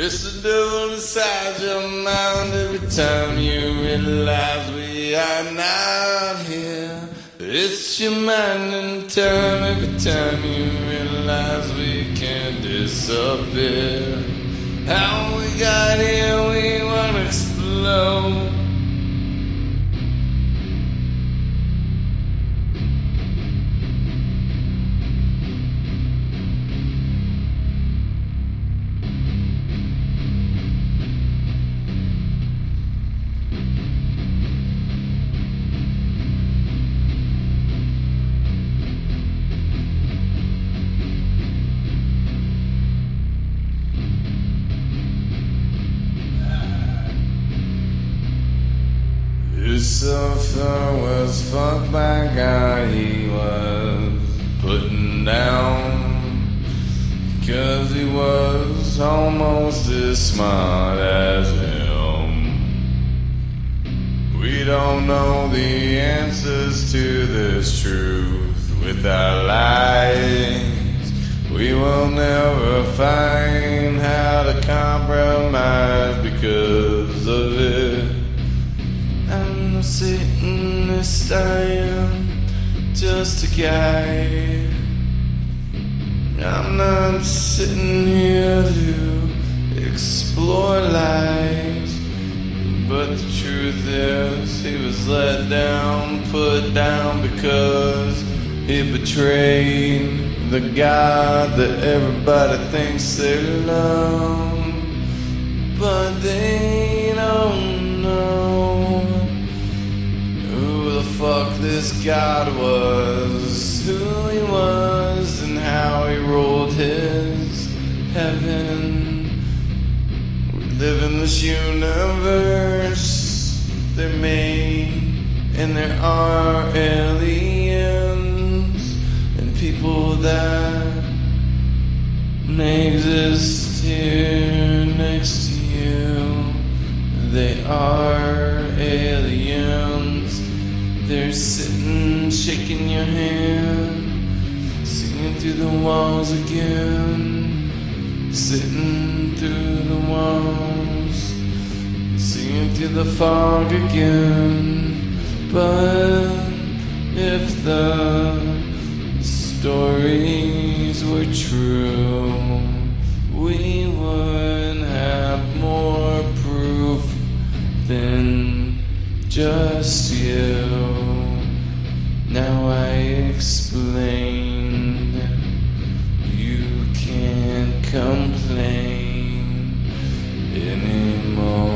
It's the devil inside your mind every time you realize we are not here. It's your mind in turn every time you realize we can't disappear. How we got here, we wanna explode. Lucifer was fucked by God, he was putting down, 'cause he was almost as smart as him. We don't know the answers to this truth. With our lives, we will never find how to compromise because of it. I'm not sitting this time just a guy. I'm not sitting here to explore lies. But the truth is, he was let down, put down because he betrayed the God that everybody thinks they love. But they don't know who the fuck this God was, who he was, and how he ruled his heaven. We live in this universe they're made, and there are aliens and people that may exist here next to you. They are aliens. They're sitting, shaking your hand, singing through the walls again, sitting through the walls, singing through the fog again. But if the stories were true, we would have more proof than just you. Now I explain, you can't complain anymore.